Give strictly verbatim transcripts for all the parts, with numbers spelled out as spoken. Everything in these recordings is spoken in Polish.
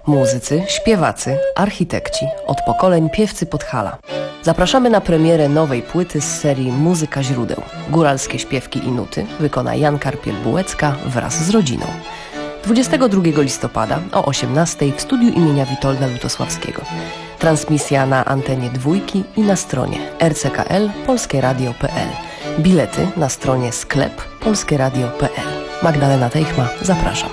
Muzycy, śpiewacy, architekci, od pokoleń piewcy Podhala. Zapraszamy na premierę nowej płyty z serii Muzyka źródeł. Góralskie śpiewki i nuty wykona Jan Karpiel-Bułecka wraz z rodziną. dwudziestego drugiego listopada o osiemnastej w studiu imienia Witolda Lutosławskiego. Transmisja na antenie dwójki i na stronie r c k l polskie radio kropka p l. Bilety na stronie sklep polskie radio kropka p l. Magdalena Teichma, zapraszam.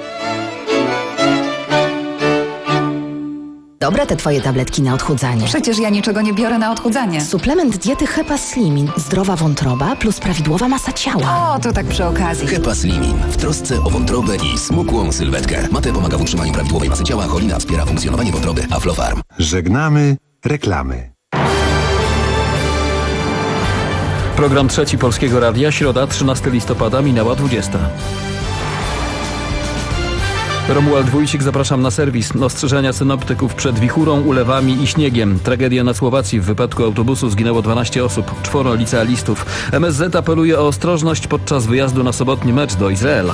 Dobre te twoje tabletki na odchudzanie. Przecież ja niczego nie biorę na odchudzanie. Suplement diety Hepa Slimin. Zdrowa wątroba plus prawidłowa masa ciała. O, to tak przy okazji. Hepa Slimin. W trosce o wątrobę i smukłą sylwetkę. Mate pomaga w utrzymaniu prawidłowej masy ciała, cholina wspiera funkcjonowanie wątroby. Aflofarm. Żegnamy reklamy. Program trzeci Polskiego Radia, środa, trzynastego listopada, minęła dwudziesta. Romuald Wójcik, zapraszam na serwis. Ostrzeżenia synoptyków przed wichurą, ulewami i śniegiem. Tragedia na Słowacji. W wypadku autobusu zginęło dwanaście osób, czworo licealistów. M S Z apeluje o ostrożność podczas wyjazdu na sobotni mecz do Izraela.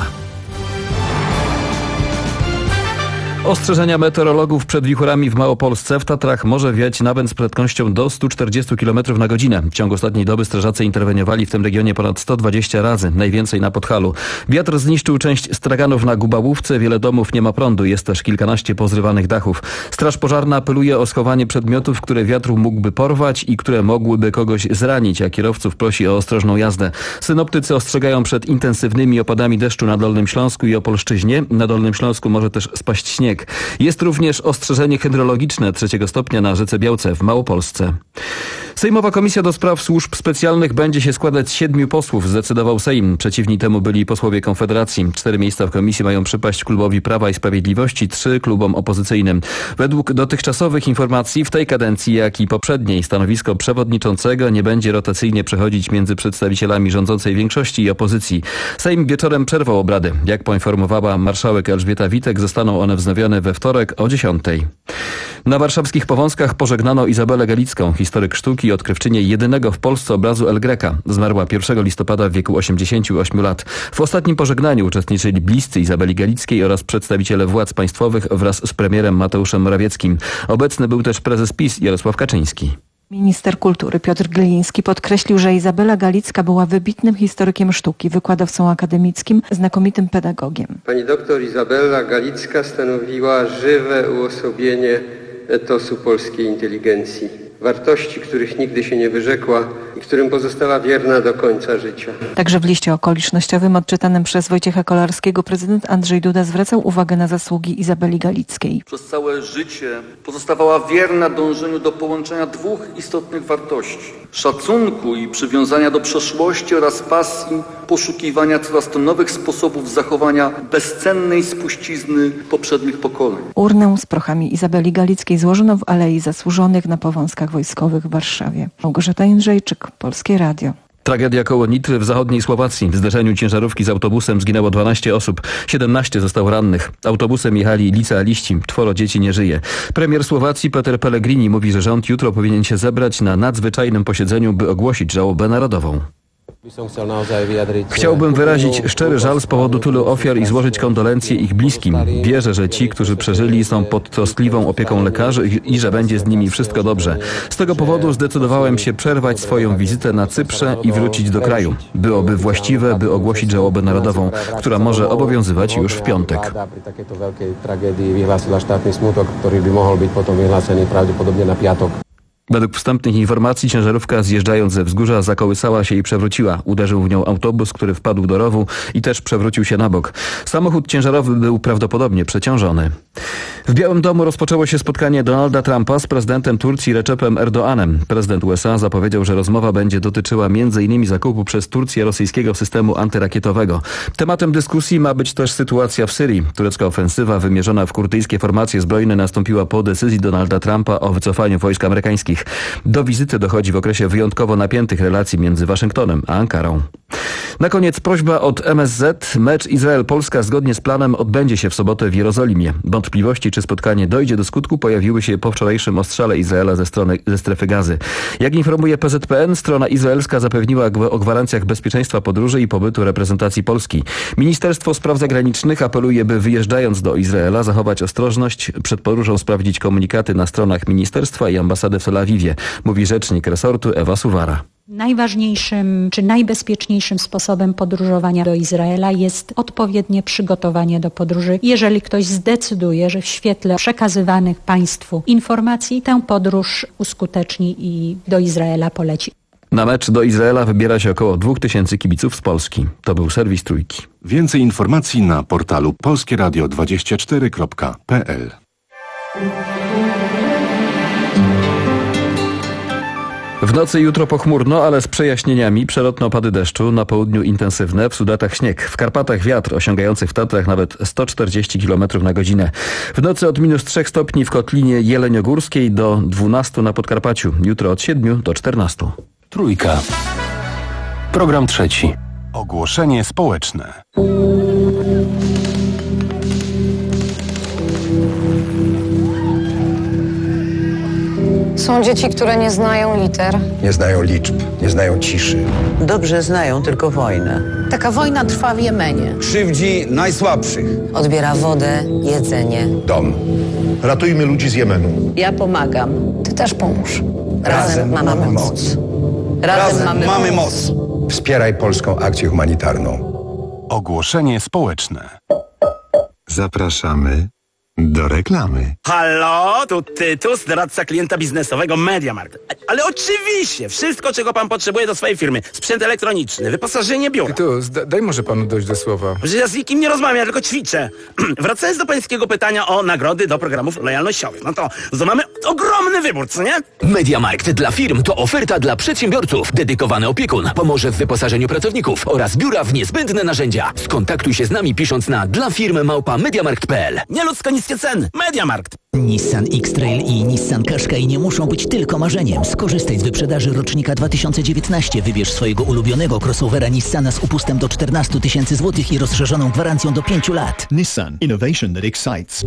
Ostrzeżenia meteorologów przed wichurami w Małopolsce. W Tatrach może wiać nawet z prędkością do stu czterdziestu kilometrów na godzinę. W ciągu ostatniej doby strażacy interweniowali w tym regionie ponad sto dwadzieścia razy, najwięcej na Podhalu. Wiatr zniszczył część straganów na Gubałówce, wiele domów nie ma prądu, jest też kilkanaście pozrywanych dachów. Straż pożarna apeluje o schowanie przedmiotów, które wiatr mógłby porwać i które mogłyby kogoś zranić, a kierowców prosi o ostrożną jazdę. Synoptycy ostrzegają przed intensywnymi opadami deszczu na Dolnym Śląsku i Opolszczyźnie. Na Dolnym Śląsku może też spaść śnieg. Jest również ostrzeżenie hydrologiczne trzeciego stopnia na rzece Białce w Małopolsce. Sejmowa Komisja do Spraw Służb Specjalnych będzie się składać z siedmiu posłów, zdecydował Sejm. Przeciwni temu byli posłowie Konfederacji. Cztery miejsca w komisji mają przypaść klubowi Prawa i Sprawiedliwości, trzy klubom opozycyjnym. Według dotychczasowych informacji w tej kadencji, jak i poprzedniej, stanowisko przewodniczącego nie będzie rotacyjnie przechodzić między przedstawicielami rządzącej większości i opozycji. Sejm wieczorem przerwał obrady. Jak poinformowała marszałek Elżbieta Witek, zostaną one wznowione we wtorek o dziesiątej. Na warszawskich Powązkach pożegnano Izabelę Galicką, historyk sztuki i odkrywczynię jedynego w Polsce obrazu El Greca. Zmarła pierwszego listopada w wieku osiemdziesięciu ośmiu lat. W ostatnim pożegnaniu uczestniczyli bliscy Izabeli Galickiej oraz przedstawiciele władz państwowych wraz z premierem Mateuszem Morawieckim. Obecny był też prezes PiS Jarosław Kaczyński. Minister kultury Piotr Gliński podkreślił, że Izabela Galicka była wybitnym historykiem sztuki, wykładowcą akademickim, znakomitym pedagogiem. Pani doktor Izabela Galicka stanowiła żywe uosobienie etosu polskiej inteligencji. Wartości, których nigdy się nie wyrzekła i którym pozostała wierna do końca życia. Także w liście okolicznościowym odczytanym przez Wojciecha Kolarskiego prezydent Andrzej Duda zwracał uwagę na zasługi Izabeli Galickiej. Przez całe życie pozostawała wierna dążeniu do połączenia dwóch istotnych wartości: szacunku i przywiązania do przeszłości oraz pasji poszukiwania coraz to nowych sposobów zachowania bezcennej spuścizny poprzednich pokoleń. Urnę z prochami Izabeli Galickiej złożono w Alei Zasłużonych na Powązkach Wojskowych w Warszawie. Małgorzata Jędrzejczyk, Polskie Radio. Tragedia koło Nitry w zachodniej Słowacji. W zderzeniu ciężarówki z autobusem zginęło dwanaście osób, siedemnaście zostało rannych. Autobusem jechali licealiści, czworo dzieci nie żyje. Premier Słowacji Peter Pellegrini mówi, że rząd jutro powinien się zebrać na nadzwyczajnym posiedzeniu, by ogłosić żałobę narodową. Chciałbym wyrazić szczery żal z powodu tylu ofiar i złożyć kondolencje ich bliskim. Wierzę, że ci, którzy przeżyli, są pod troskliwą opieką lekarzy i że będzie z nimi wszystko dobrze. Z tego powodu zdecydowałem się przerwać swoją wizytę na Cyprze i wrócić do kraju. Byłoby właściwe, by ogłosić żałobę narodową, która może obowiązywać już w piątek. Według wstępnych informacji ciężarówka, zjeżdżając ze wzgórza, zakołysała się i przewróciła. Uderzył w nią autobus, który wpadł do rowu i też przewrócił się na bok. Samochód ciężarowy był prawdopodobnie przeciążony. W Białym Domu rozpoczęło się spotkanie Donalda Trumpa z prezydentem Turcji Recepem Erdoğanem. Prezydent U S A zapowiedział, że rozmowa będzie dotyczyła między innymi zakupu przez Turcję rosyjskiego systemu antyrakietowego. Tematem dyskusji ma być też sytuacja w Syrii. Turecka ofensywa wymierzona w kurdyjskie formacje zbrojne nastąpiła po decyzji Donalda Trumpa o wycofaniu wojsk amerykańskich. Do wizyty dochodzi w okresie wyjątkowo napiętych relacji między Waszyngtonem a Ankarą. Na koniec prośba od M S Z. Mecz Izrael-Polska zgodnie z planem odbędzie się w sobotę w Jerozolimie. Wątpliwości, czy spotkanie dojdzie do skutku, pojawiły się po wczorajszym ostrzale Izraela ze strony ze strefy Gazy. Jak informuje P Z P N, strona izraelska zapewniła o gwarancjach bezpieczeństwa podróży i pobytu reprezentacji Polski. Ministerstwo Spraw Zagranicznych apeluje, by wyjeżdżając do Izraela zachować ostrożność, przed podróżą sprawdzić komunikaty na stronach ministerstwa i ambasady w Tel Awiwie, mówi rzecznik resortu Ewa Suwara. Najważniejszym czy najbezpieczniejszym sposobem podróżowania do Izraela jest odpowiednie przygotowanie do podróży. Jeżeli ktoś zdecyduje, że w świetle przekazywanych państwu informacji tę podróż uskuteczni i do Izraela poleci. Na mecz do Izraela wybiera się około dwóch tysięcy kibiców z Polski. To był serwis Trójki. Więcej informacji na portalu polskie radio dwadzieścia cztery kropka p l. W nocy jutro pochmurno, ale z przejaśnieniami. Przelotne opady deszczu, na południu intensywne, w Sudatach śnieg. W Karpatach wiatr osiągający w Tatrach nawet sto czterdzieści kilometrów na godzinę. W nocy od minus trzech stopni w Kotlinie Jeleniogórskiej do dwunastu na Podkarpaciu. Jutro od siedmiu do czternastu. Trójka. Program trzeci. Ogłoszenie społeczne. Są dzieci, które nie znają liter. Nie znają liczb, nie znają ciszy. Dobrze znają tylko wojnę. Taka wojna trwa w Jemenie. Krzywdzi najsłabszych. Odbiera wodę, jedzenie. Dom. Ratujmy ludzi z Jemenu. Ja pomagam. Ty też pomóż. Razem, Razem mamy, mamy moc. moc. Razem, Razem mamy, mamy moc. moc. Wspieraj polską akcję humanitarną. Ogłoszenie społeczne. Zapraszamy do reklamy. Halo, tu Tytus, doradca klienta biznesowego MediaMarkt. Ale oczywiście, wszystko, czego pan potrzebuje do swojej firmy. Sprzęt elektroniczny, wyposażenie biura. Tytus, da, daj może panu dojść do słowa. Że ja z nikim nie rozmawiam, ja tylko ćwiczę. Wracając do pańskiego pytania o nagrody do programów lojalnościowych. No to, to mamy ogromny wybór, co nie? MediaMarkt dla firm to oferta dla przedsiębiorców. Dedykowany opiekun pomoże w wyposażeniu pracowników oraz biura w niezbędne narzędzia. Skontaktuj się z nami pisząc na dla firmy małpa mediamarkt kropka p l. Nieludzko niskie ceny. MediaMarkt. Nissan X-Trail i Nissan Qashqai nie muszą być tylko marzeniem. Skorzystaj z wyprzedaży rocznika dwa tysiące dziewiętnaście. Wybierz swojego ulubionego crossovera Nissana z upustem do czternastu tysięcy złotych i rozszerzoną gwarancją do pięciu lat. Nissan. Innovation that excites.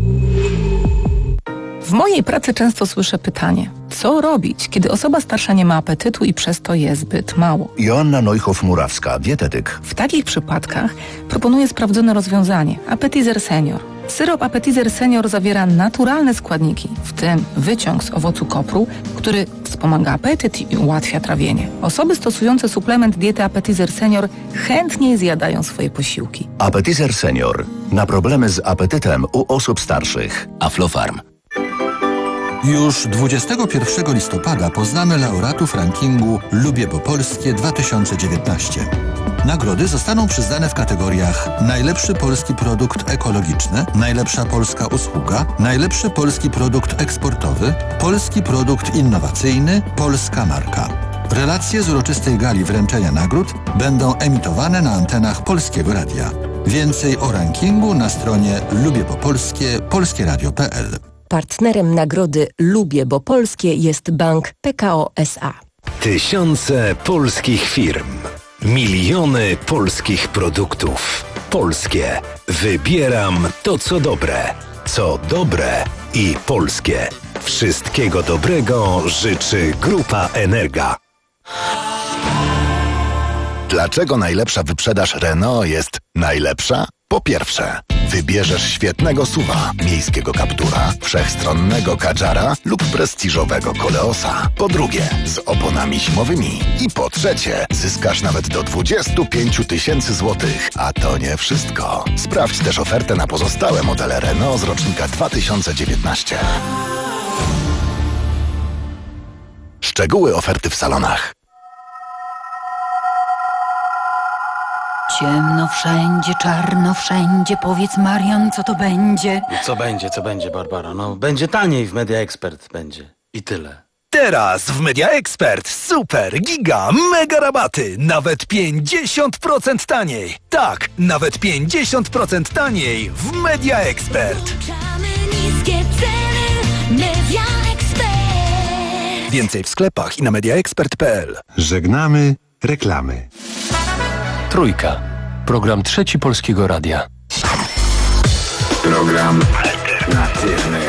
W mojej pracy często słyszę pytanie, co robić, kiedy osoba starsza nie ma apetytu i przez to je zbyt mało? Joanna Neuchow-Murawska, dietetyk. W takich przypadkach proponuję sprawdzone rozwiązanie – Appetizer Senior. Syrop Appetizer Senior zawiera naturalne składniki, w tym wyciąg z owocu kopru, który wspomaga apetyt i ułatwia trawienie. Osoby stosujące suplement diety Appetizer Senior chętniej zjadają swoje posiłki. Appetizer Senior. Na problemy z apetytem u osób starszych. Aflofarm. Już dwudziestego pierwszego listopada poznamy laureatów rankingu Lubię Bo Polskie dwa tysiące dziewiętnaście. Nagrody zostaną przyznane w kategoriach najlepszy polski produkt ekologiczny, najlepsza polska usługa, najlepszy polski produkt eksportowy, polski produkt innowacyjny, polska marka. Relacje z uroczystej gali wręczenia nagród będą emitowane na antenach Polskiego Radia. Więcej o rankingu na stronie lubię bo polskie polskie radio kropka p l. Partnerem nagrody Lubię Bo Polskie jest bank P K O S A. Tysiące polskich firm. Miliony polskich produktów. Polskie. Wybieram to, co dobre. Co dobre i polskie. Wszystkiego dobrego życzy Grupa Energa. Dlaczego najlepsza wyprzedaż Renault jest najlepsza? Po pierwsze, wybierzesz świetnego suwa, miejskiego Captura, wszechstronnego Kadżara lub prestiżowego Koleosa. Po drugie, z oponami zimowymi. I po trzecie, zyskasz nawet do dwudziestu pięciu tysięcy złotych. A to nie wszystko. Sprawdź też ofertę na pozostałe modele Renault z rocznika dwa tysiące dziewiętnaście. Szczegóły oferty w salonach. Ciemno wszędzie, czarno wszędzie. Powiedz, Marian, co to będzie? Co będzie, co będzie, Barbara? No, będzie taniej w Media Expert, będzie. I tyle. Teraz w Media Expert super, giga, mega rabaty. Nawet pięćdziesiąt procent taniej. Tak, nawet pięćdziesiąt procent taniej w Media Expert. Niskie ceny, Media Expert. Więcej w sklepach i na media expert kropka p l. Żegnamy reklamy. Trójka. Program Trzeci Polskiego Radia. Program alternatywny.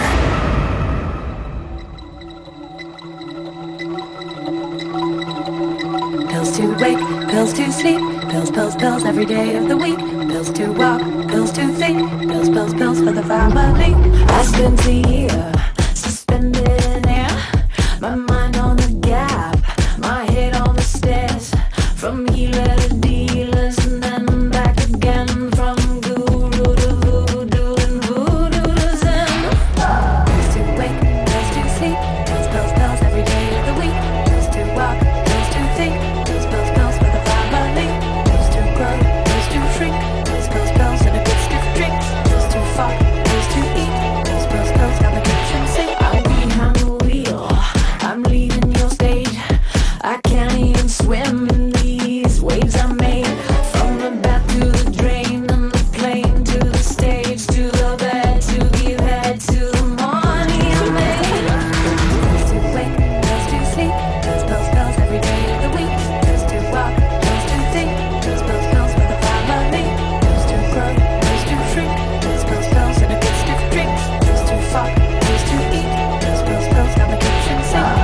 pills to sleep, pills, pills, pills every day of the week, pills to walk, pills to think, pills, pills, pills for the family. I spent a year suspended in air, my mind on the gap, my head on the stairs, from healer to dealers and then back again, from guru to voodoo and voodoo to zen. Pills to wake, pills to sleep, pills, pills, pills every day of the week, pills to walk, pills to think, pills, pills, pills for the family, pills to grow, pills to shrink, pills, pills, pills and a good stiff drink, pills to fart, pills to eat, pills, pills, pills down the kitchen sink. I'm behind the wheel, I'm leaving your stage, I can't even swim in these waves I made, from the bath to the drain and the plane to the stage, to the bed, to give head, to the money I made. Pills to wake, pills to sleep, pills, pills, pills every day of the week, pills to walk, pills to think, pills, pills, pills for the family, pills to grow, pills to shrink, pills, pills, pills and a good stiff drink, pills to fart, pills to eat, pills, pills, pills down the kitchen sink.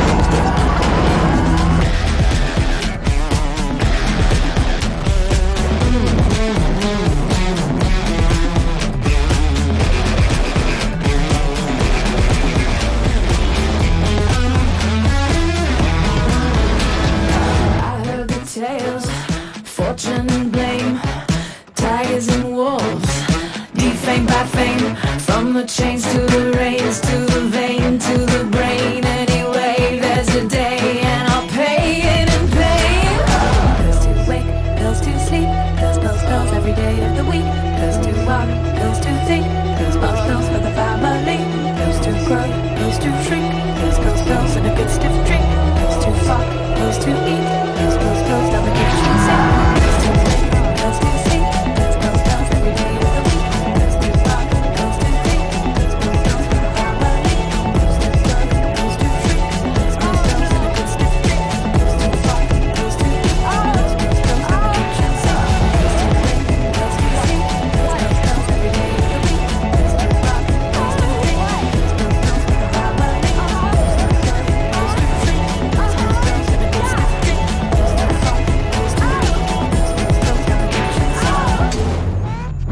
I heard the tales, fortune and blame, tigers and wolves, defamed by fame, from the chains to the reins, to the vein, to the brain. Anyway, there's a day and I'll pay it in pain. Pills to wake, pills to sleep, pills, pills, pills every day of the week, pills to walk, pills to think, pills, pills, pills for the family, pills to grow, pills to shrink, pills, pills, pills and a good stiff drink, pills to fart, pills to eat, pills, pills, pills down the kitchen sink. Pills to wake, pills to sleep, pills, pills, pills every day of the week, pills to walk, pills to think, pills, pills, pills for the family, pills to grow, pills to shrink, pills, pills, pills and a good stiff drink, pills to fart, pills to eat, pills, pills, pills down the kitchen sink. Pills to wake, pills to sleep, pills, pills, pills every day of the week, pills to walk, pills to think, pills, pills, pills for the family, pills to grow, pills to shrink, pills, pills, pills and a good stiff drink, pills to fart, pills to eat, pills, pills, pills down the kitchen sink.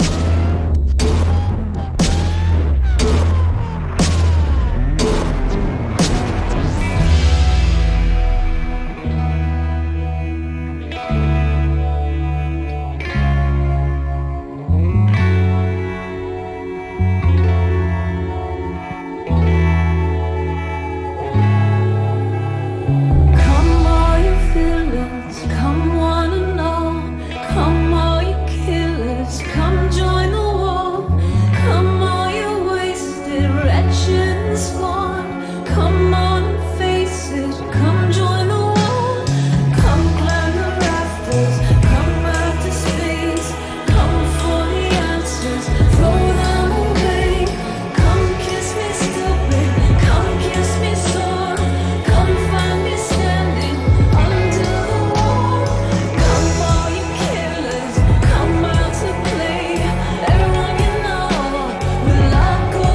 Come all you feelings, come one and all, come all you killers, come join the war, come all you wasted, wretched and scorned, come on and face it, come join the war, come climb the rafters, come out to space, come for the answers, throw them away, come kiss me stupid, come kiss me sore, come find me standing under the wall, come all you killers, come out to play, everyone you know will all go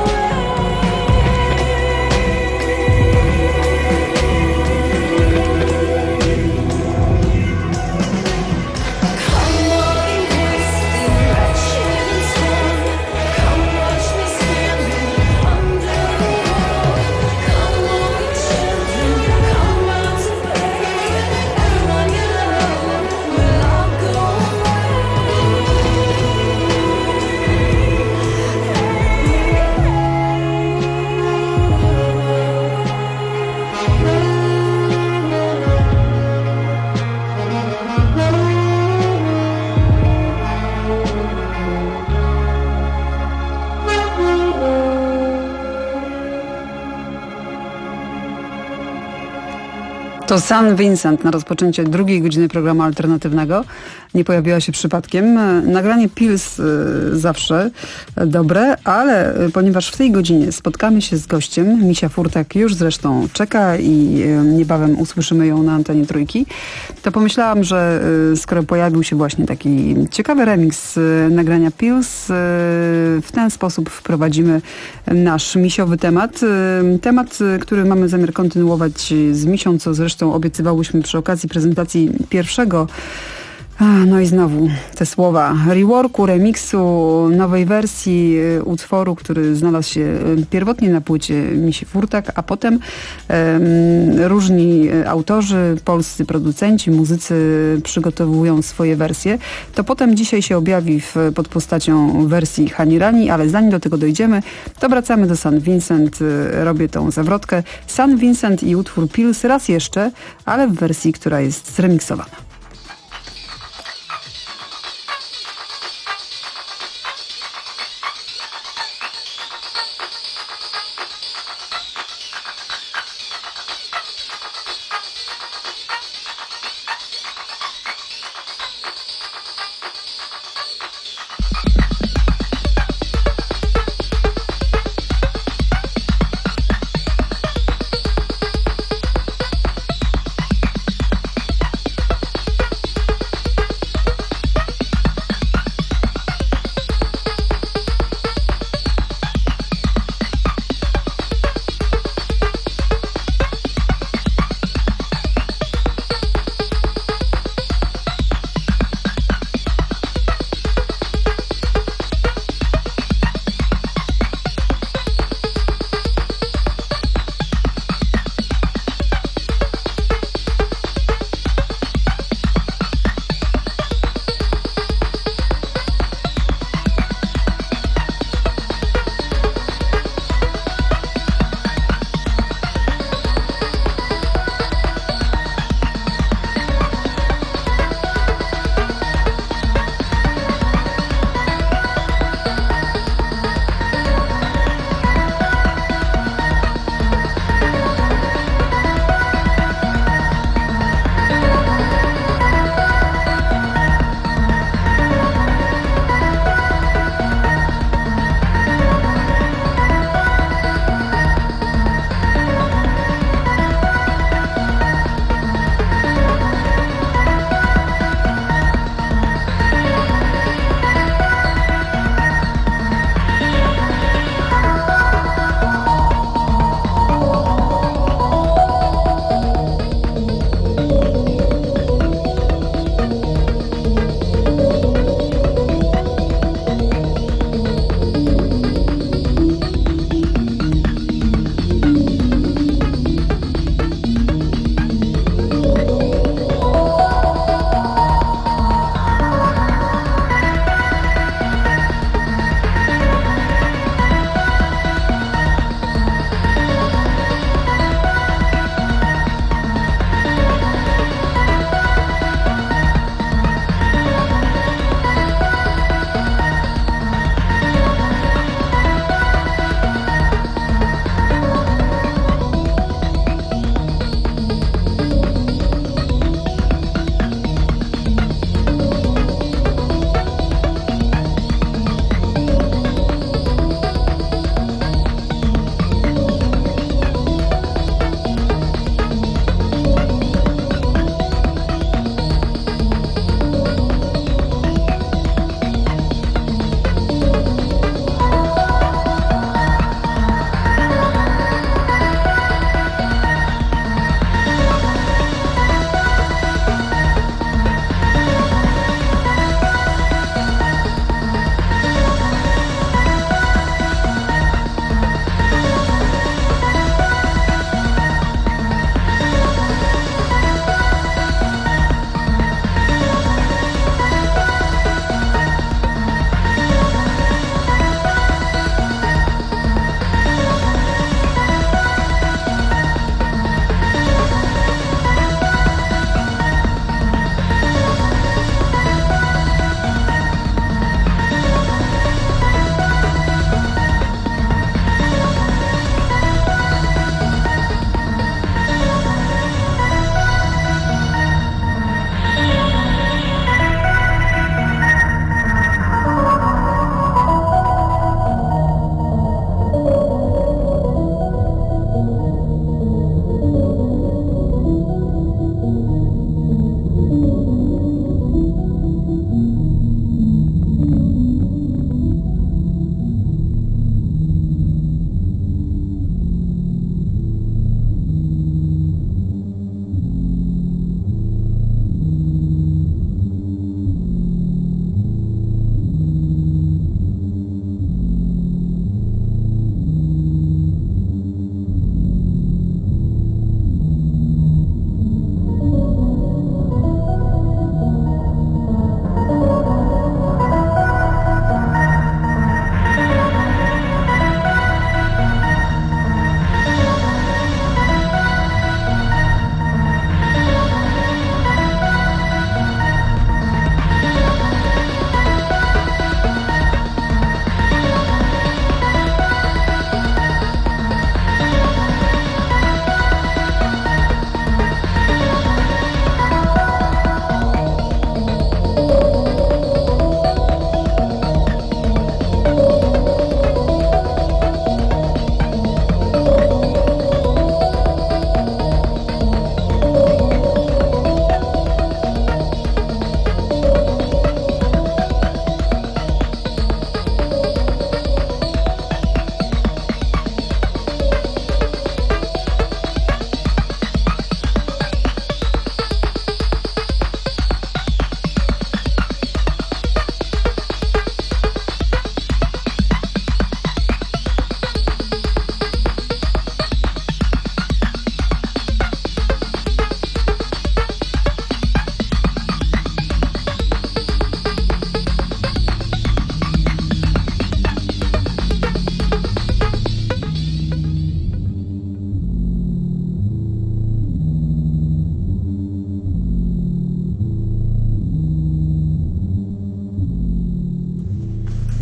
Come all you wasted, wretched and scorned, come watch me standing under the wall, come all you children, come out to play, everyone you love will all go To San Vincent na rozpoczęcie drugiej godziny programu alternatywnego. Nie pojawiła się przypadkiem. Nagranie Pills y, zawsze dobre, ale ponieważ w tej godzinie spotkamy się z gościem, Misia Furtak już zresztą czeka i y, niebawem usłyszymy ją na antenie Trójki, to pomyślałam, że y, skoro pojawił się właśnie taki ciekawy remix y, nagrania Pills, y, w ten sposób wprowadzimy nasz misiowy temat. Y, temat, y, który mamy zamiar kontynuować z Misią, co zresztą zresztą obiecywałyśmy przy okazji prezentacji pierwszego. A, no i znowu te słowa reworku, remiksu, nowej wersji utworu, który znalazł się pierwotnie na płycie Misi Furtak, a potem um, różni autorzy, polscy producenci, muzycy przygotowują swoje wersje. To potem dzisiaj się objawi w, pod postacią wersji Hani Rani, ale zanim do tego dojdziemy, to wracamy do Saint Vincent. Robię tą zawrotkę. Saint Vincent i utwór Pills raz jeszcze, ale w wersji, która jest zremiksowana.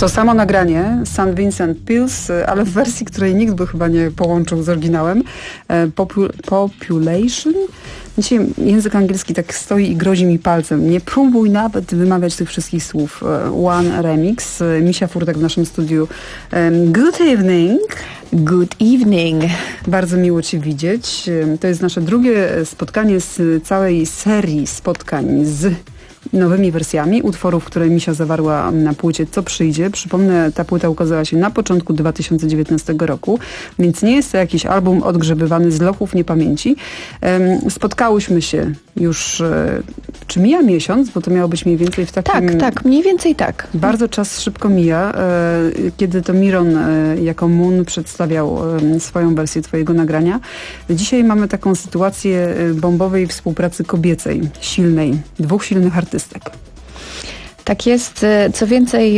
To samo nagranie, Saint Vincent Pills, ale w wersji, której nikt by chyba nie połączył z oryginałem. Popu- Population? Dzisiaj język angielski tak stoi i grozi mi palcem. Nie próbuj nawet wymawiać tych wszystkich słów. One Remix. Misia Furtek w naszym studiu. Good evening. Good evening. Bardzo miło Cię widzieć. To jest nasze drugie spotkanie z całej serii spotkań z nowymi wersjami utworów, które Misia zawarła na płycie Co przyjdzie. Przypomnę, ta płyta ukazała się na początku dwa tysiące dziewiętnastego roku, więc nie jest to jakiś album odgrzebywany z lochów niepamięci. Spotkałyśmy się już, czy mija miesiąc, bo to miało być mniej więcej w takim... Tak, tak, mniej więcej tak. Bardzo czas szybko mija, kiedy to Miron jako Moon przedstawiał swoją wersję twojego nagrania. Dzisiaj mamy taką sytuację bombowej współpracy kobiecej, silnej, dwóch silnych artystów. Tak jest. Co więcej,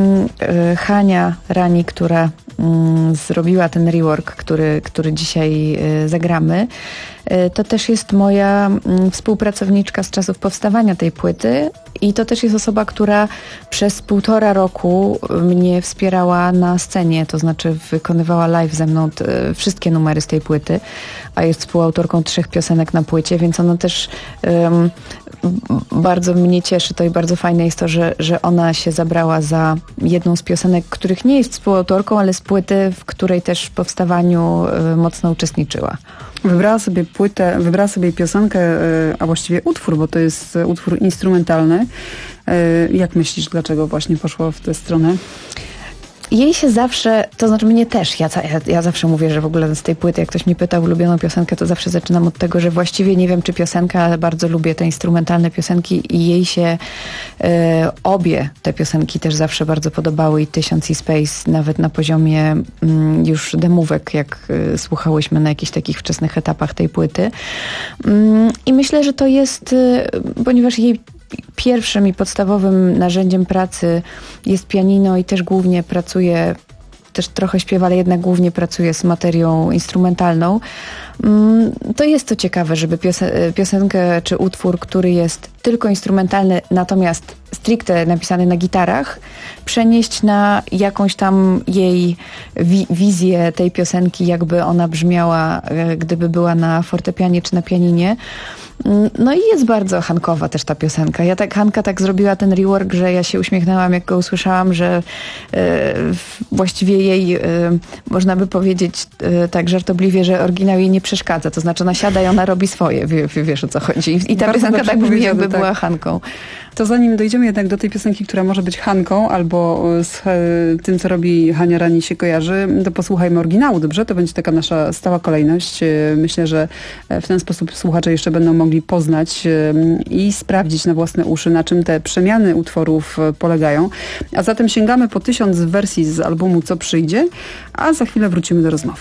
Hania Rani, która zrobiła ten rework, który, który dzisiaj zagramy, to też jest moja współpracowniczka z czasów powstawania tej płyty i to też jest osoba, która przez półtora roku mnie wspierała na scenie, to znaczy wykonywała live ze mną t- wszystkie numery z tej płyty, a jest współautorką trzech piosenek na płycie, więc ona też um, bardzo mnie cieszy to i bardzo fajne jest to, że, że ona się zabrała za jedną z piosenek, których nie jest współautorką, ale z płyty, w której też w powstawaniu y, mocno uczestniczyła. Wybrała sobie płytę, wybrała sobie piosenkę, a właściwie utwór, bo to jest utwór instrumentalny. Jak myślisz, dlaczego właśnie poszła w tę stronę? Jej się zawsze, to znaczy mnie też, ja, ja, ja zawsze mówię, że w ogóle z tej płyty, jak ktoś mnie pyta o ulubioną piosenkę, to zawsze zaczynam od tego, że właściwie nie wiem, czy piosenka, ale bardzo lubię te instrumentalne piosenki i jej się e, obie te piosenki też zawsze bardzo podobały i Tysiąc i Space, nawet na poziomie mm, już demówek, jak y, słuchałyśmy na jakichś takich wczesnych etapach tej płyty. Mm, I myślę, że to jest, y, ponieważ jej pierwszym i podstawowym narzędziem pracy jest pianino i też głównie pracuje, też trochę śpiewa, ale jednak głównie pracuje z materią instrumentalną. To jest to ciekawe, żeby piosen- piosenkę czy utwór, który jest tylko instrumentalny, natomiast stricte napisany na gitarach, przenieść na jakąś tam jej wi- wizję tej piosenki, jakby ona brzmiała, gdyby była na fortepianie czy na pianinie. No i jest bardzo Hankowa też ta piosenka. Ja tak, Hanka tak zrobiła ten rework, że ja się uśmiechnęłam, jak go usłyszałam, że e, właściwie jej, e, można by powiedzieć e, tak żartobliwie, że oryginał jej nie przeszkadza. To znaczy ona siada i ona robi swoje. W, w, wiesz, o co chodzi. I, i ta bardzo piosenka tak brzmi, jakby tak. była Hanką. To zanim dojdziemy jednak do tej piosenki, która może być Hanką albo z e, tym, co robi Hania Rani się kojarzy, to posłuchajmy oryginału, dobrze? To będzie taka nasza stała kolejność. E, myślę, że w ten sposób słuchacze jeszcze będą mogli poznać e, i sprawdzić na własne uszy, na czym te przemiany utworów e, polegają. A zatem sięgamy po tysiąc wersji z albumu Co przyjdzie, a za chwilę wrócimy do rozmowy.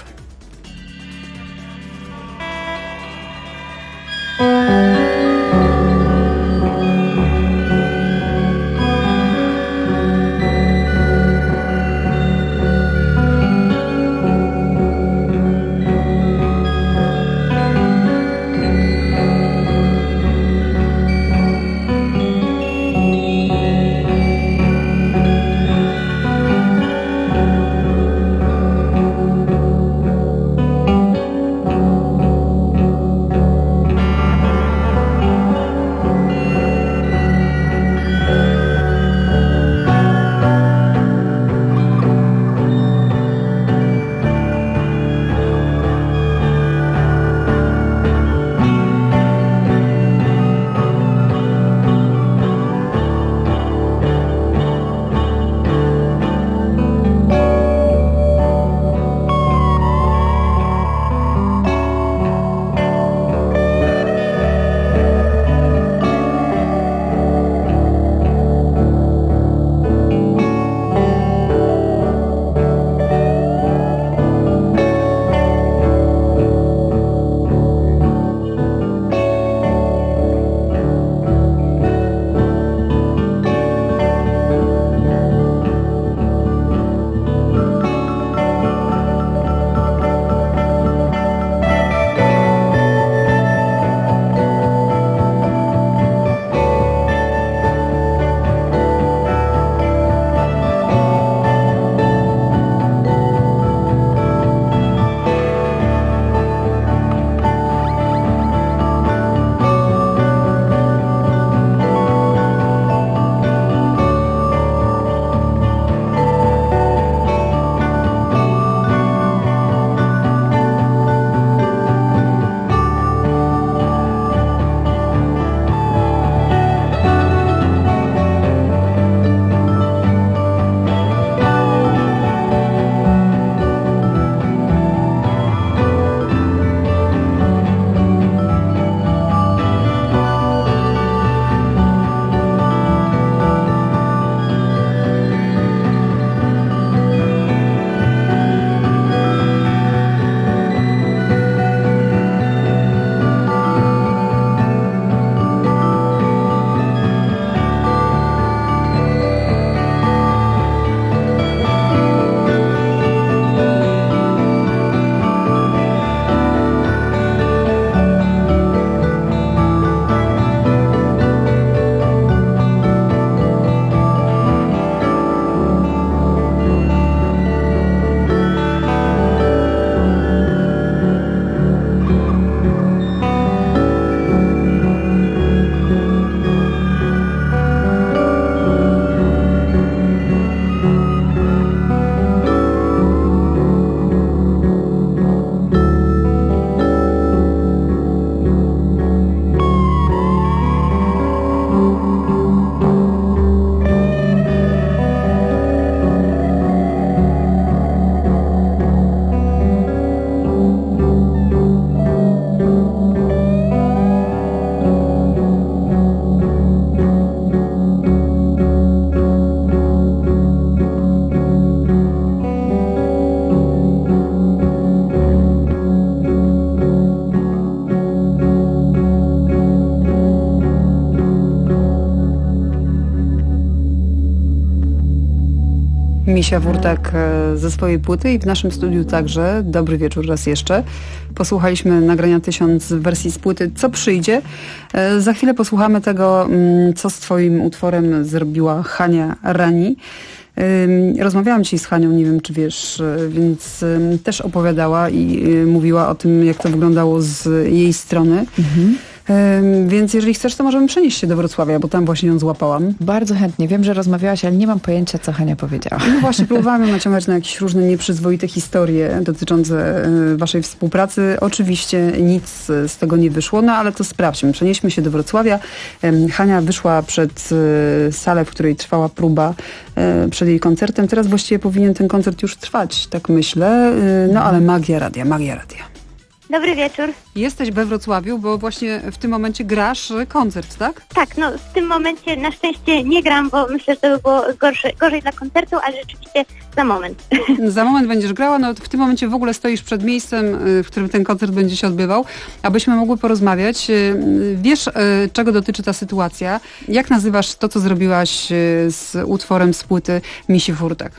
Misia Furtak ze swojej płyty i w naszym studiu także. Dobry wieczór raz jeszcze. Posłuchaliśmy nagrania tysiąc w wersji z płyty Co przyjdzie. Za chwilę posłuchamy tego, co z twoim utworem zrobiła Hania Rani. Rozmawiałam dzisiaj z Hanią, nie wiem czy wiesz, więc też opowiadała i mówiła o tym, jak to wyglądało z jej strony. Mhm. Więc jeżeli chcesz, to możemy przenieść się do Wrocławia, bo tam właśnie ją złapałam. Bardzo chętnie. Wiem, że rozmawiałaś, ale nie mam pojęcia, co Hania powiedziała. No właśnie, próbowałam ją naciągać na jakieś różne nieprzyzwoite historie dotyczące waszej współpracy. Oczywiście nic z tego nie wyszło, no ale to sprawdźmy. Przenieśmy się do Wrocławia. Hania wyszła przed salę, w której trwała próba przed jej koncertem. Teraz właściwie powinien ten koncert już trwać, tak myślę. No ale magia radia, magia radia. Dobry wieczór. Jesteś we Wrocławiu, bo właśnie w tym momencie grasz koncert, tak? Tak, no w tym momencie na szczęście nie gram, bo myślę, że to by było gorsze, gorzej dla koncertu, ale rzeczywiście za moment. Za moment będziesz grała, no w tym momencie w ogóle stoisz przed miejscem, w którym ten koncert będzie się odbywał, abyśmy mogły porozmawiać. Wiesz, czego dotyczy ta sytuacja? Jak nazywasz to, co zrobiłaś z utworem z płyty Misi Furtak?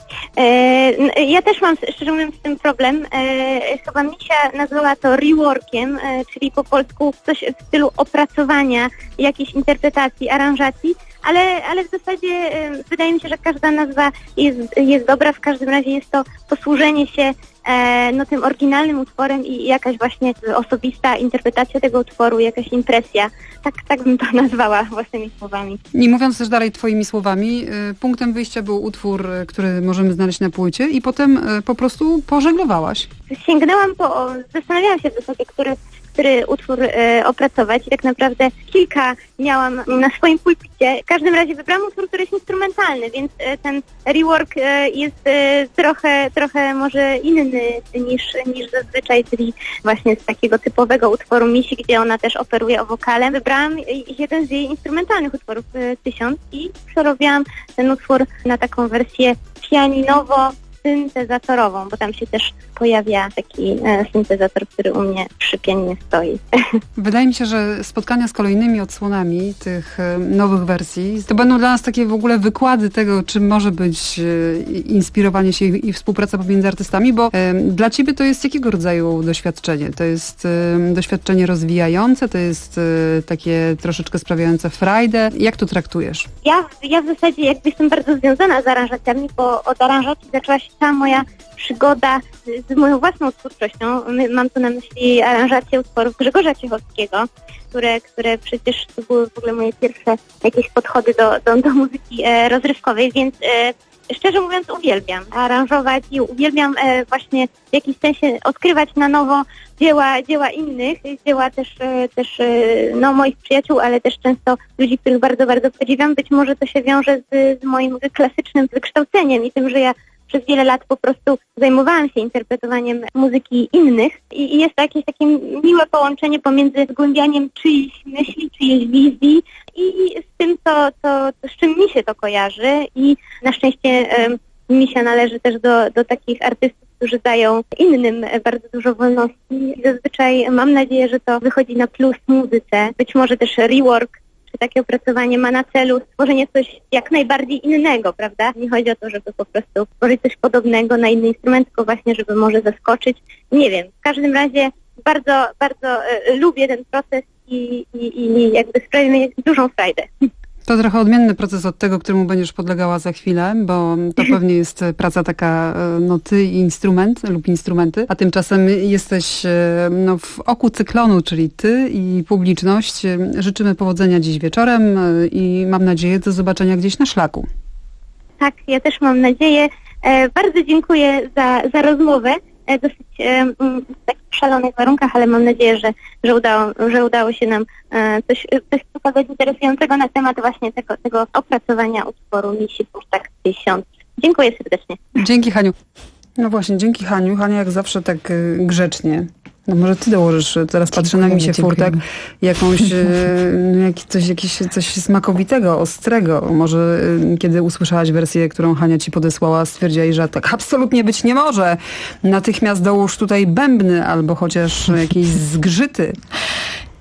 Ja też mam, szczerze mówiąc, z tym problem. Chyba Misia nazwała to reworkiem, czyli po polsku coś w stylu opracowania jakiejś interpretacji, aranżacji, ale, ale w zasadzie wydaje mi się, że każda nazwa jest, jest dobra. W każdym razie jest to posłużenie się no, tym oryginalnym utworem i jakaś właśnie osobista interpretacja tego utworu, jakaś impresja. Tak, tak bym to nazwała własnymi słowami. I mówiąc też dalej twoimi słowami, punktem wyjścia był utwór, który możemy znaleźć na płycie i potem po prostu pożeglowałaś. Sięgnęłam po, zastanawiałam się w zasadzie, który który utwór e, opracować i tak naprawdę kilka miałam na swoim pulpicie. W każdym razie wybrałam utwór, który jest instrumentalny, więc e, ten rework e, jest e, trochę, trochę może inny niż, niż zazwyczaj, czyli właśnie z takiego typowego utworu Misi, gdzie ona też operuje o wokalem. Wybrałam jeden z jej instrumentalnych utworów, e, tysiąc, i przerobiłam ten utwór na taką wersję pianinowo syntezatorową, bo tam się też pojawia taki e, syntezator, który u mnie przy pianinie stoi. Wydaje mi się, że spotkania z kolejnymi odsłonami tych e, nowych wersji to będą dla nas takie w ogóle wykłady tego, czym może być e, inspirowanie się i, i współpraca pomiędzy artystami, bo e, dla ciebie to jest jakiego rodzaju doświadczenie? To jest e, doświadczenie rozwijające, to jest e, takie troszeczkę sprawiające frajdę. Jak to traktujesz? Ja, ja w zasadzie jakby jestem bardzo związana z aranżacjami, bo od aranżacji zaczęła się cała moja przygoda z, z moją własną twórczością. Mam tu na myśli aranżację utworów Grzegorza Ciechowskiego, które, które przecież to były w ogóle moje pierwsze jakieś podchody do, do, do muzyki e, rozrywkowej, więc e, szczerze mówiąc uwielbiam aranżować i uwielbiam e, właśnie w jakimś sensie odkrywać na nowo dzieła, dzieła innych, dzieła też, e, też e, no, moich przyjaciół, ale też często ludzi, których bardzo, bardzo podziwiam. Być może to się wiąże z, z moim klasycznym wykształceniem i tym, że ja przez wiele lat po prostu zajmowałam się interpretowaniem muzyki innych i, i jest to jakieś takie miłe połączenie pomiędzy zgłębianiem czyichś myśli, czyjejś wizji i z tym, co, co, z czym mi się to kojarzy. I na szczęście um, Misia należy też do, do takich artystów, którzy dają innym bardzo dużo wolności. I zazwyczaj mam nadzieję, że to wychodzi na plus muzyce. Być może też rework czy takie opracowanie ma na celu stworzenie coś jak najbardziej innego, prawda? Nie chodzi o to, żeby po prostu stworzyć coś podobnego na inny instrument, tylko właśnie, żeby może zaskoczyć. Nie wiem, w każdym razie bardzo, bardzo e, lubię ten proces i, i, i jakby sprawia mi dużą frajdę. To trochę odmienny proces od tego, któremu będziesz podlegała za chwilę, bo to pewnie jest praca taka, no ty i instrument lub instrumenty, a tymczasem jesteś no, w oku cyklonu, czyli ty i publiczność. Życzymy powodzenia dziś wieczorem i mam nadzieję do zobaczenia gdzieś na szlaku. Tak, ja też mam nadzieję. E, bardzo dziękuję za, za rozmowę. E, dosyć e, w takich szalonych warunkach, ale mam nadzieję, że, że, udało, że udało się nam e, coś, coś pokazać interesującego na temat właśnie tego, tego opracowania utworu Misi Furtak tysiąc. Dziękuję serdecznie. Dzięki, Haniu. No właśnie, dzięki, Haniu. Hania jak zawsze tak y, grzecznie. No może ty dołożysz, teraz patrzę na Misię Furtak, jakąś, jak, coś, jakieś, coś smakowitego, ostrego. Może kiedy usłyszałaś wersję, którą Hania ci podesłała, stwierdziłaś, że tak absolutnie być nie może. Natychmiast dołóż tutaj bębny albo chociaż jakieś zgrzyty.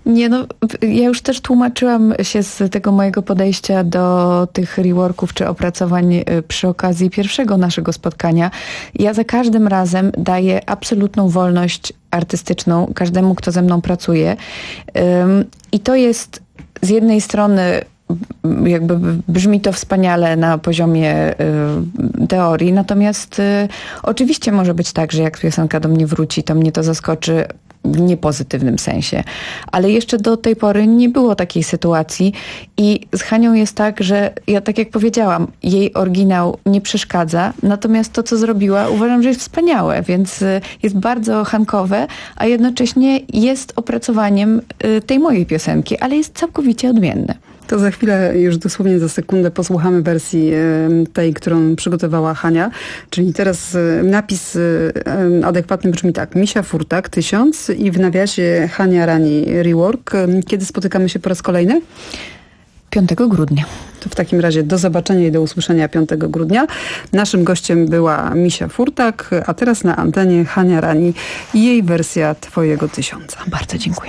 Nie, no ja już też tłumaczyłam się z tego mojego podejścia do tych reworków czy opracowań przy okazji pierwszego naszego spotkania. Ja za każdym razem daję absolutną wolność artystyczną każdemu, kto ze mną pracuje. I to jest z jednej strony jakby brzmi to wspaniale na poziomie y, teorii, natomiast y, oczywiście może być tak, że jak piosenka do mnie wróci, to mnie to zaskoczy w niepozytywnym sensie. Ale jeszcze do tej pory nie było takiej sytuacji i z Hanią jest tak, że ja tak jak powiedziałam, jej oryginał nie przeszkadza, natomiast to, co zrobiła, uważam, że jest wspaniałe, więc y, jest bardzo hankowe, a jednocześnie jest opracowaniem y, tej mojej piosenki, ale jest całkowicie odmienne. To za chwilę, już dosłownie za sekundę posłuchamy wersji tej, którą przygotowała Hania. Czyli teraz napis adekwatny brzmi tak. Misia Furtak, tysiąc i w nawiasie Hania Rani Rework. Kiedy spotykamy się po raz kolejny? piątego grudnia. To w takim razie do zobaczenia i do usłyszenia piątego grudnia. Naszym gościem była Misia Furtak, a teraz na antenie Hania Rani i jej wersja Twojego tysiąca. Bardzo dziękuję.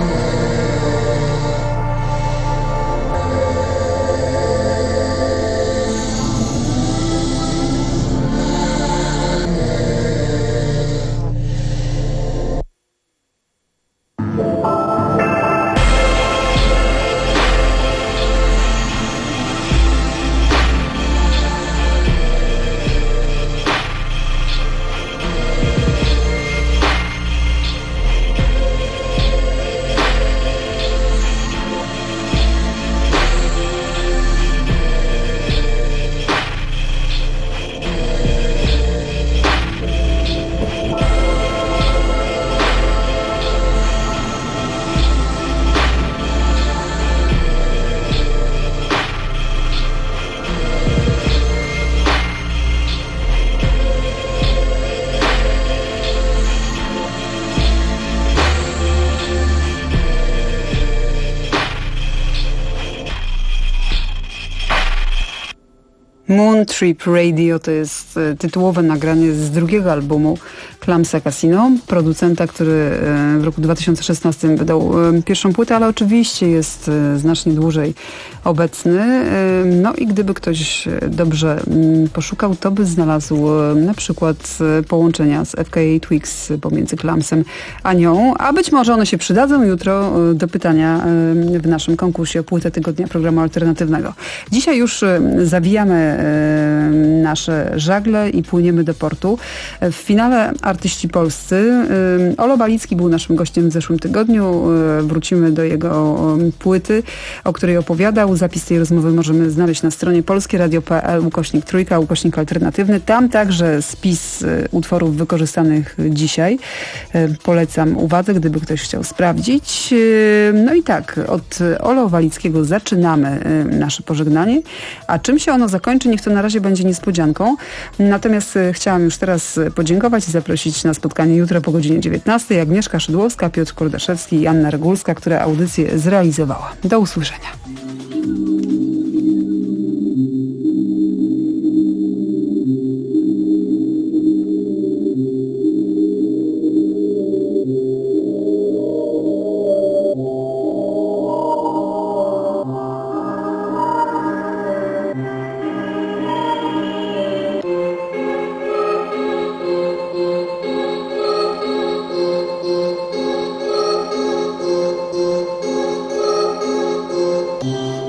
Moon Trip Radio to jest tytułowe nagranie z drugiego albumu Clamsa Casino, producenta, który w roku dwa tysiące szesnastym wydał pierwszą płytę, ale oczywiście jest znacznie dłużej obecny. No i gdyby ktoś dobrze poszukał, to by znalazł na przykład połączenia z F K A Twigs pomiędzy Clamsem a nią, a być może one się przydadzą jutro do pytania w naszym konkursie o płytę tygodnia programu alternatywnego. Dzisiaj już zawijamy nasze żagle i płyniemy do portu. W finale artyści polscy. Olo Balicki był naszym gościem w zeszłym tygodniu. Wrócimy do jego płyty, o której opowiadał. Zapis tej rozmowy możemy znaleźć na stronie polskieradio kropka p l ukośnik trójka, ukośnik alternatywny. Tam także spis utworów wykorzystanych dzisiaj. Polecam uwadze, gdyby ktoś chciał sprawdzić. No i tak, od Olo Walickiego zaczynamy nasze pożegnanie. A czym się ono zakończy, niech to na razie będzie niespodzianką. Natomiast chciałam już teraz podziękować i zaprosić na spotkanie jutro po godzinie dziewiętnastej. Agnieszka Szydłowska, Piotr Kordaszewski i Anna Regulska, która audycję zrealizowała. Do usłyszenia. Thank you.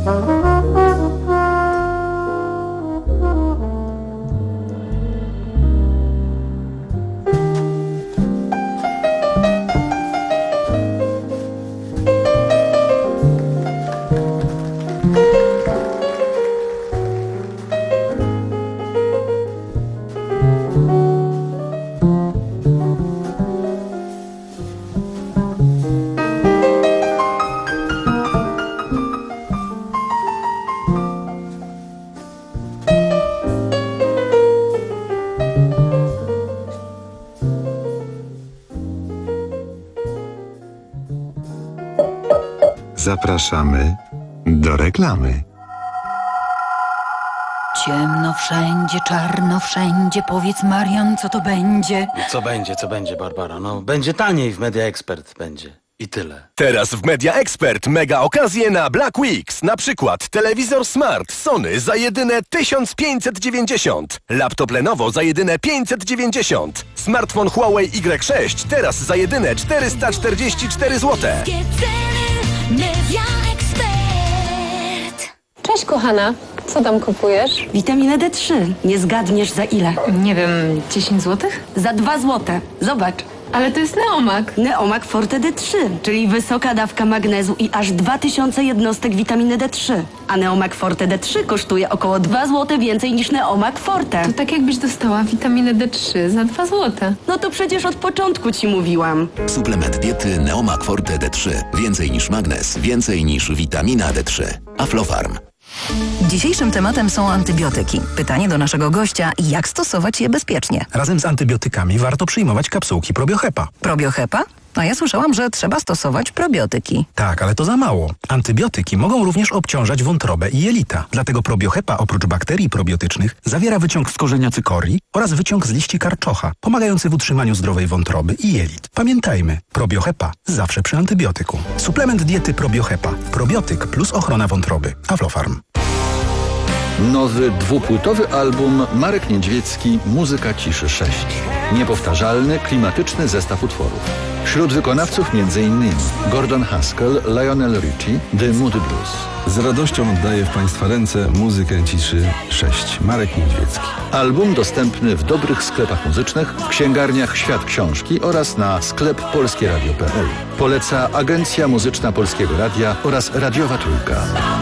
Zapraszamy do reklamy. Ciemno wszędzie, czarno wszędzie. Powiedz, Marian, co to będzie? Co będzie, co będzie, Barbara? No, będzie taniej w Media Expert, będzie. I tyle. Teraz w Media Expert mega okazje na Black Weeks. Na przykład telewizor Smart Sony za jedyne tysiąc pięćset dziewięćdziesiąt. Laptop Lenovo za jedyne pięćset dziewięćdziesiąt. Smartfon Huawei Y sześć teraz za jedyne czterysta czterdzieści cztery złote. Media Expert. Cześć kochana, co tam kupujesz? Witaminę D trzy. Nie zgadniesz za ile? Nie wiem, dziesięć złotych? Za dwa złote. Zobacz. Ale to jest Neomak. Neomak Forte D trzy, czyli wysoka dawka magnezu i aż dwa tysiące jednostek witaminy D trzy. A Neomak Forte D trzy kosztuje około dwa złote więcej niż Neomak Forte. To tak jakbyś dostała witaminę D trzy za dwa złote. No to przecież od początku ci mówiłam. Suplement diety Neomak Forte D trzy. Więcej niż magnez, więcej niż witamina D trzy. Aflofarm. Dzisiejszym tematem są antybiotyki. Pytanie do naszego gościa, jak stosować je bezpiecznie? Razem z antybiotykami warto przyjmować kapsułki Probiohepa. Probiohepa? A ja słyszałam, że trzeba stosować probiotyki. Tak, ale to za mało. Antybiotyki mogą również obciążać wątrobę i jelita. Dlatego Probiohepa oprócz bakterii probiotycznych zawiera wyciąg z korzenia cykorii oraz wyciąg z liści karczocha, pomagający w utrzymaniu zdrowej wątroby i jelit. Pamiętajmy, Probiohepa zawsze przy antybiotyku. Suplement diety Probiohepa. Probiotyk plus ochrona wątroby. Aflofarm. Nowy dwupłytowy album Marek Niedźwiecki Muzyka ciszy sześć. Niepowtarzalny, klimatyczny zestaw utworów. Wśród wykonawców m.in. Gordon Haskell, Lionel Richie, The Moody Blues. Z radością oddaję w Państwa ręce Muzykę ciszy sześć. Marek Niedźwiecki. Album dostępny w dobrych sklepach muzycznych, w księgarniach Świat Książki oraz na sklep polskie radio kropka p l. Poleca Agencja Muzyczna Polskiego Radia oraz Radiowa Trójka.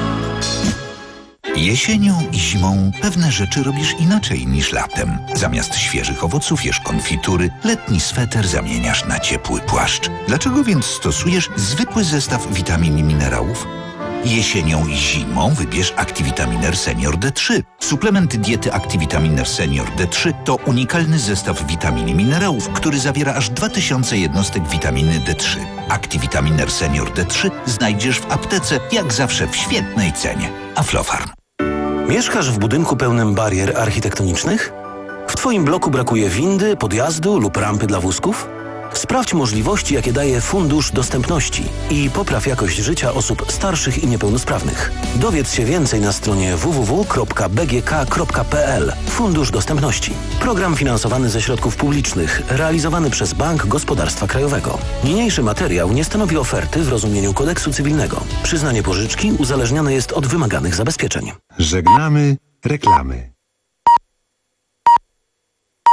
Jesienią i zimą pewne rzeczy robisz inaczej niż latem. Zamiast świeżych owoców jesz konfitury, letni sweter zamieniasz na ciepły płaszcz. Dlaczego więc stosujesz zwykły zestaw witamin i minerałów? Jesienią i zimą wybierz Activitaminer Senior D trzy. Suplement diety Activitaminer Senior D trzy to unikalny zestaw witamin i minerałów, który zawiera aż dwa tysiące jednostek witaminy D trzy. Activitaminer Senior D trzy znajdziesz w aptece, jak zawsze w świetnej cenie. Aflofarm. Mieszkasz w budynku pełnym barier architektonicznych? W Twoim bloku brakuje windy, podjazdu lub rampy dla wózków? Sprawdź możliwości, jakie daje Fundusz Dostępności i popraw jakość życia osób starszych i niepełnosprawnych. Dowiedz się więcej na stronie w w w kropka b g k kropka p l. Fundusz Dostępności. Program finansowany ze środków publicznych, realizowany przez Bank Gospodarstwa Krajowego. Niniejszy materiał nie stanowi oferty w rozumieniu kodeksu cywilnego. Przyznanie pożyczki uzależnione jest od wymaganych zabezpieczeń. Żegnamy reklamy.